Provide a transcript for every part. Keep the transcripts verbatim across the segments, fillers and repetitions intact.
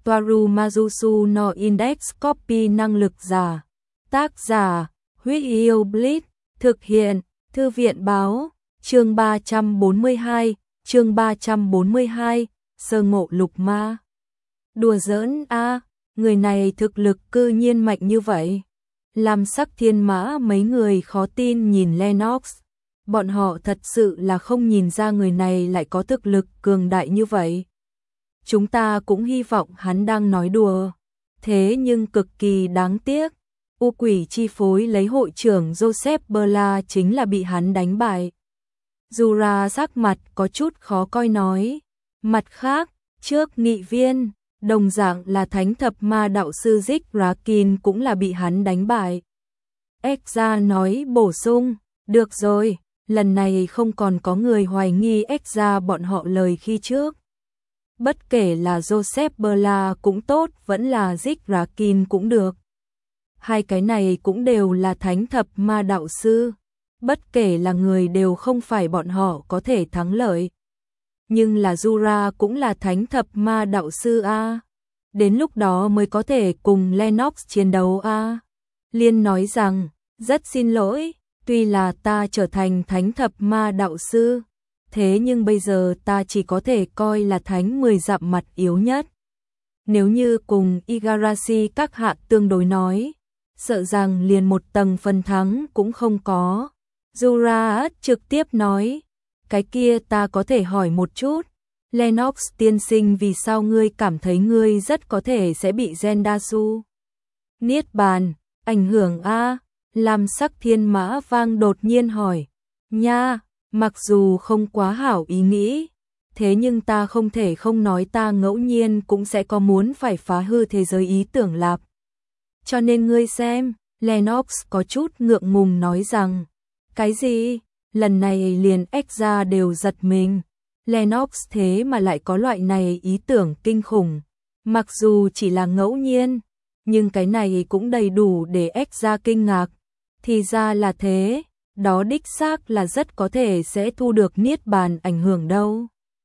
Toaru Majusu no Index Copy năng lực giả. Tác giả, Huyết Yêu Blitz, thực hiện, Thư viện báo, chương ba trăm bốn mươi hai, chương ba trăm bốn mươi hai, sơ ngộ lục ma. Đùa giỡn a, người này thực lực cư nhiên mạnh như vậy. Làm Sắc Thiên Mã mấy người khó tin nhìn Lennox. Bọn họ thật sự là không nhìn ra người này lại có thực lực cường đại như vậy. Chúng ta cũng hy vọng hắn đang nói đùa. Thế nhưng cực kỳ đáng tiếc. U quỷ chi phối lấy hội trưởng Joseph Berla chính là bị hắn đánh bại. Jura sắc mặt có chút khó coi nói. Mặt khác, trước nghị viên, đồng dạng là thánh thập ma đạo sư Zik Rakin cũng là bị hắn đánh bại. Ekza nói bổ sung, được rồi, lần này không còn có người hoài nghi Ekza bọn họ lời khi trước. Bất kể là Joseph Berla cũng tốt, vẫn là Zik Rakin cũng được. Hai cái này cũng đều là thánh thập ma đạo sư. Bất kể là người đều không phải bọn họ có thể thắng lợi. Nhưng là Jura cũng là thánh thập ma đạo sư a. Đến lúc đó mới có thể cùng Lennox chiến đấu a. Liên nói rằng, rất xin lỗi, tuy là ta trở thành thánh thập ma đạo sư, thế nhưng bây giờ ta chỉ có thể coi là thánh mười dặm mặt yếu nhất. Nếu như cùng Igarashi các hạ tương đối nói, sợ rằng liền một tầng phần thắng cũng không có. Jura trực tiếp nói, cái kia ta có thể hỏi một chút, Lennox tiên sinh, vì sao ngươi cảm thấy ngươi rất có thể sẽ bị Zendasu Niết bàn ảnh hưởng a? Làm Sắc Thiên Mã Vang đột nhiên hỏi. Nha, mặc dù không quá hảo ý nghĩ, thế nhưng ta không thể không nói ta ngẫu nhiên cũng sẽ có muốn phải phá hư thế giới ý tưởng lạp. Cho nên ngươi xem, Lennox có chút ngượng ngùng nói rằng, cái gì? Lần này liền Ekza đều giật mình. Lennox thế mà lại có loại này ý tưởng kinh khủng. Mặc dù chỉ là ngẫu nhiên, nhưng cái này cũng đầy đủ để Ekza kinh ngạc. Thì ra là thế, đó đích xác là rất có thể sẽ thu được niết bàn ảnh hưởng đâu.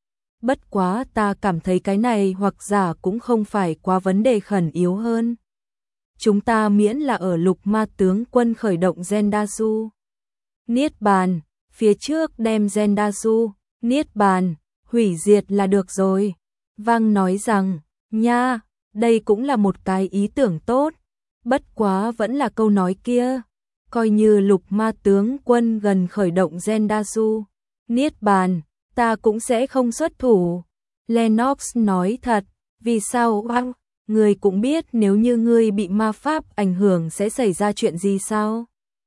Bất quá ta cảm thấy cái này hoặc giả cũng không phải quá vấn đề khẩn yếu hơn. Chúng ta miễn là ở lục ma tướng quân khởi động Zendasu Niết bàn, phía trước đem Zendasu Niết bàn, hủy diệt là được rồi. Vang nói rằng, nha, đây cũng là một cái ý tưởng tốt. Bất quá vẫn là câu nói kia, coi như lục ma tướng quân gần khởi động Zendasu Niết bàn, ta cũng sẽ không xuất thủ. Lennox nói thật, vì sao Vang? Ngươi cũng biết nếu như ngươi bị ma pháp ảnh hưởng sẽ xảy ra chuyện gì sao?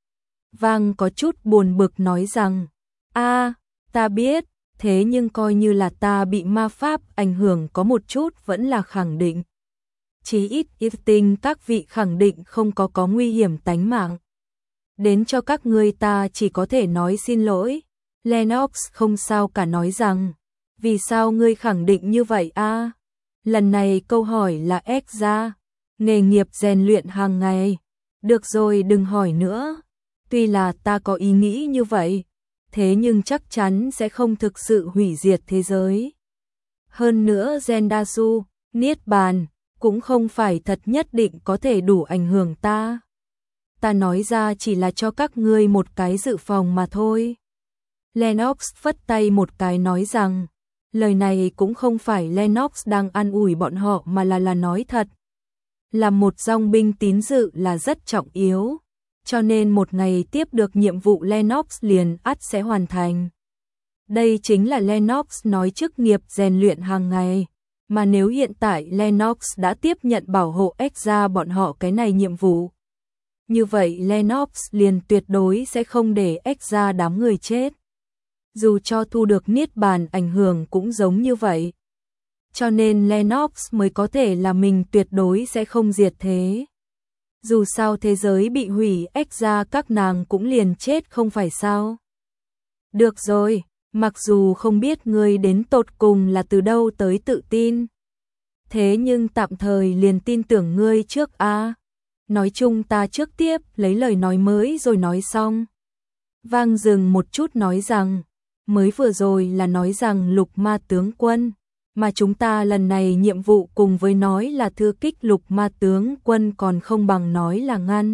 Vang có chút buồn bực nói rằng, a, ta biết, thế nhưng coi như là ta bị ma pháp ảnh hưởng có một chút vẫn là khẳng định. Chí ít ít tinh các vị khẳng định không có có nguy hiểm tánh mạng. Đến cho các ngươi ta chỉ có thể nói xin lỗi. Lennox không sao cả nói rằng, vì sao ngươi khẳng định như vậy a? Lần này câu hỏi là Ekza, nghề nghiệp rèn luyện hàng ngày. Được rồi, đừng hỏi nữa. Tuy là ta có ý nghĩ như vậy, thế nhưng chắc chắn sẽ không thực sự hủy diệt thế giới. Hơn nữa Zendasu, Niết bàn, cũng không phải thật nhất định có thể đủ ảnh hưởng ta. Ta nói ra chỉ là cho các ngươi một cái dự phòng mà thôi. Lennox phất tay một cái nói rằng, lời này cũng không phải Lennox đang an ủi bọn họ mà là là nói thật. Làm một dòng binh tín dự là rất trọng yếu, cho nên một ngày tiếp được nhiệm vụ Lennox liền ắt sẽ hoàn thành. Đây chính là Lennox nói chức nghiệp rèn luyện hàng ngày, mà nếu hiện tại Lennox đã tiếp nhận bảo hộ Ekza bọn họ cái này nhiệm vụ, như vậy Lennox liền tuyệt đối sẽ không để Ekza đám người chết. Dù cho thu được niết bàn ảnh hưởng cũng giống như vậy. Cho nên Lennox mới có thể là mình tuyệt đối sẽ không diệt thế. Dù sao thế giới bị hủy, Ekza các nàng cũng liền chết không phải sao. Được rồi, mặc dù không biết ngươi đến tột cùng là từ đâu tới tự tin, thế nhưng tạm thời liền tin tưởng ngươi trước a. Nói chung ta trước tiếp lấy lời nói mới rồi nói xong. Vang dừng một chút nói rằng, mới vừa rồi là nói rằng lục ma tướng quân, mà chúng ta lần này nhiệm vụ cùng với nói là thư kích lục ma tướng quân còn không bằng nói là ngăn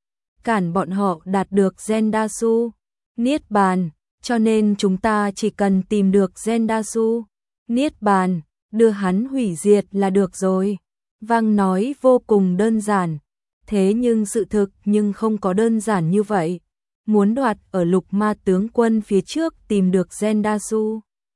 cản bọn họ đạt được Zendasu, Niết Bàn, cho nên chúng ta chỉ cần tìm được Zendasu, Niết Bàn, đưa hắn hủy diệt là được rồi. Vang nói vô cùng đơn giản, thế nhưng sự thực nhưng không có đơn giản như vậy. Muốn đoạt ở lục ma tướng quân phía trước tìm được Zendasu,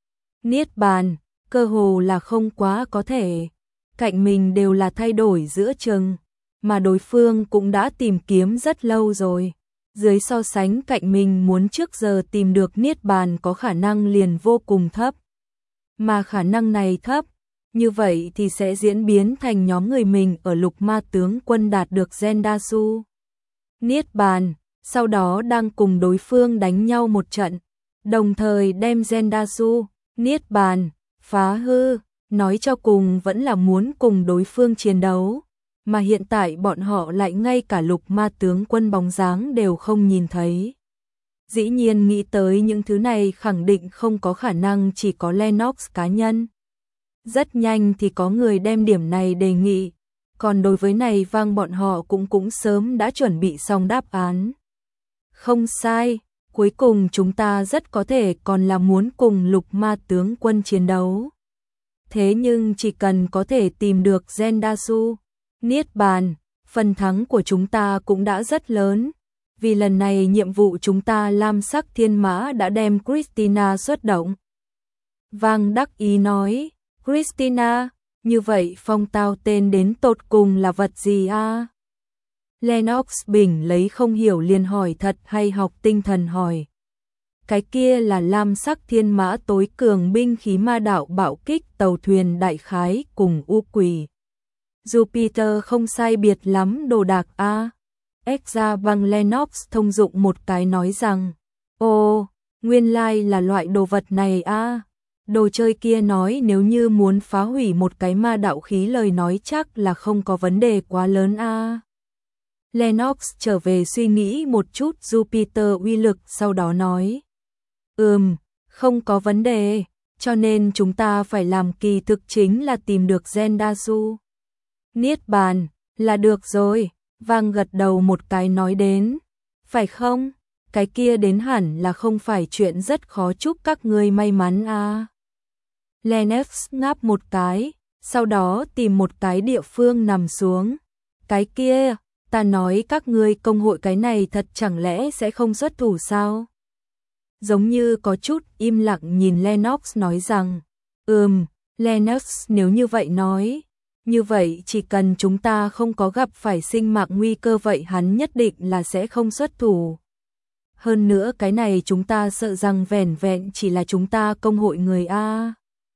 Niết Bàn, cơ hồ là không quá có thể. Cạnh mình đều là thay đổi giữa chừng, mà đối phương cũng đã tìm kiếm rất lâu rồi. Dưới so sánh cạnh mình muốn trước giờ tìm được Niết Bàn có khả năng liền vô cùng thấp. Mà khả năng này thấp, như vậy thì sẽ diễn biến thành nhóm người mình ở lục ma tướng quân đạt được Zendasu, Niết Bàn, sau đó đang cùng đối phương đánh nhau một trận, đồng thời đem Zendasu, Niết Bàn, phá hư, nói cho cùng vẫn là muốn cùng đối phương chiến đấu, mà hiện tại bọn họ lại ngay cả lục ma tướng quân bóng dáng đều không nhìn thấy. Dĩ nhiên nghĩ tới những thứ này khẳng định không có khả năng chỉ có Lennox cá nhân. Rất nhanh thì có người đem điểm này đề nghị, còn đối với này Vang bọn họ cũng cũng sớm đã chuẩn bị xong đáp án. Không sai, cuối cùng chúng ta rất có thể còn là muốn cùng lục ma tướng quân chiến đấu. Thế nhưng chỉ cần có thể tìm được Zendasu, Niết Bàn, phần thắng của chúng ta cũng đã rất lớn. Vì lần này nhiệm vụ chúng ta lam sắc thiên mã đã đem Christina xuất động. Vang đắc ý nói, Christina, như vậy phong tao tên đến tột cùng là vật gì a? À? Lennox Bình lấy không hiểu liền hỏi thật hay học tinh thần hỏi. Cái kia là lam sắc thiên mã tối cường binh khí ma đạo bạo kích tàu thuyền đại khái cùng u quỷ. Jupiter không sai biệt lắm đồ đạc a. À? Exra bằng Lennox thông dụng một cái nói rằng, ồ, nguyên lai là loại đồ vật này a. À? Đồ chơi kia nói nếu như muốn phá hủy một cái ma đạo khí lời nói chắc là không có vấn đề quá lớn a. À? Lennox trở về suy nghĩ một chút Jupiter uy lực sau đó nói, ừm, không có vấn đề, cho nên chúng ta phải làm kỳ thực chính là tìm được Zendasu, Niết Bàn, là được rồi. Vang gật đầu một cái nói đến, phải không? Cái kia đến hẳn là không phải chuyện rất khó, chúc các ngươi may mắn a. À. Lennox ngáp một cái, sau đó tìm một cái địa phương nằm xuống. Cái kia, ta nói các ngươi công hội cái này thật chẳng lẽ sẽ không xuất thủ sao? Giống như có chút im lặng nhìn Lennox nói rằng, ừm, Lennox nếu như vậy nói, như vậy chỉ cần chúng ta không có gặp phải sinh mạng nguy cơ vậy hắn nhất định là sẽ không xuất thủ. Hơn nữa cái này chúng ta sợ rằng vẻn vẹn chỉ là chúng ta công hội người A.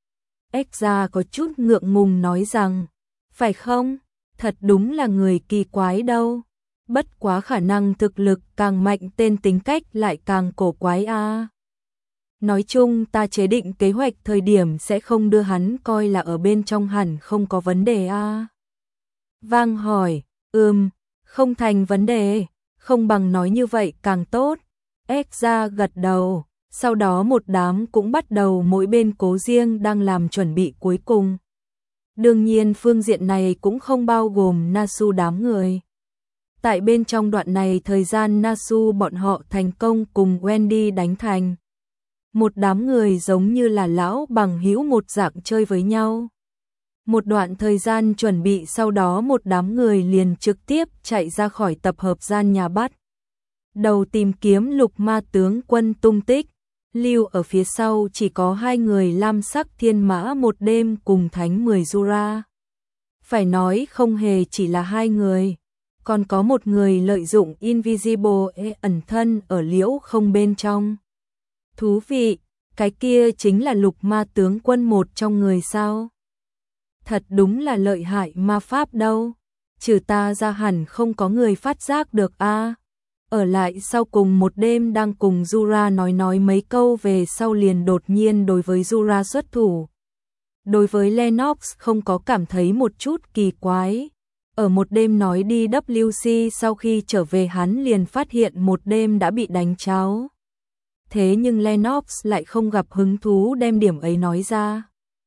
Exra có chút ngượng ngùng nói rằng, phải không? Thật đúng là người kỳ quái đâu. Bất quá khả năng thực lực càng mạnh tên tính cách lại càng cổ quái A. Nói chung ta chế định kế hoạch thời điểm sẽ không đưa hắn coi là ở bên trong hẳn không có vấn đề a. Vang hỏi, ừm, không thành vấn đề, không bằng nói như vậy càng tốt. Exra gật đầu, sau đó một đám cũng bắt đầu mỗi bên cố riêng đang làm chuẩn bị cuối cùng. Đương nhiên phương diện này cũng không bao gồm Nasu đám người. Tại bên trong đoạn này thời gian Nasu bọn họ thành công cùng Wendy đánh thành một đám người giống như là lão bằng hữu một dạng chơi với nhau. Một đoạn thời gian chuẩn bị sau đó một đám người liền trực tiếp chạy ra khỏi tập hợp gian nhà bắt đầu tìm kiếm lục ma tướng quân tung tích. Lưu ở phía sau chỉ có hai người lam sắc thiên mã một đêm cùng thánh mười Jura. Phải nói không hề chỉ là hai người, còn có một người lợi dụng Invisible ẩn thân ở liễu không bên trong. Thú vị, cái kia chính là lục ma tướng quân một trong người sao? Thật đúng là lợi hại ma pháp đâu, trừ ta ra hẳn không có người phát giác được a. À. Ở lại sau cùng một đêm đang cùng Jura nói nói mấy câu về sau liền đột nhiên đối với Jura xuất thủ. Đối với Lennox không có cảm thấy một chút kỳ quái. Ở một đêm nói đi W C sau khi trở về hắn liền phát hiện một đêm đã bị đánh cháo. Thế nhưng Lennox lại không gặp hứng thú đem điểm ấy nói ra.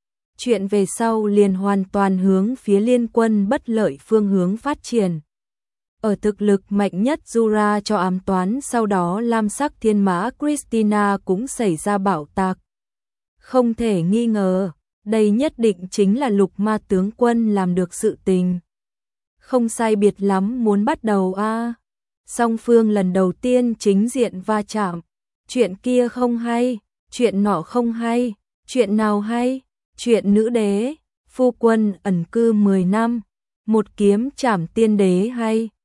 chuyện về sau liền hoàn toàn hướng phía liên quân bất lợi phương hướng phát triển. Ở thực lực mạnh nhất Jura cho ám toán, sau đó lam sắc thiên mã Christina cũng xảy ra bạo tạc. Không thể nghi ngờ, đây nhất định chính là Lục Ma tướng quân làm được sự tình. Không sai biệt lắm muốn bắt đầu a. À. Song phương lần đầu tiên chính diện va chạm. Chuyện kia không hay, chuyện nọ không hay, chuyện nào hay? Chuyện nữ đế, phu quân ẩn cư mười năm, một kiếm trảm tiên đế hay?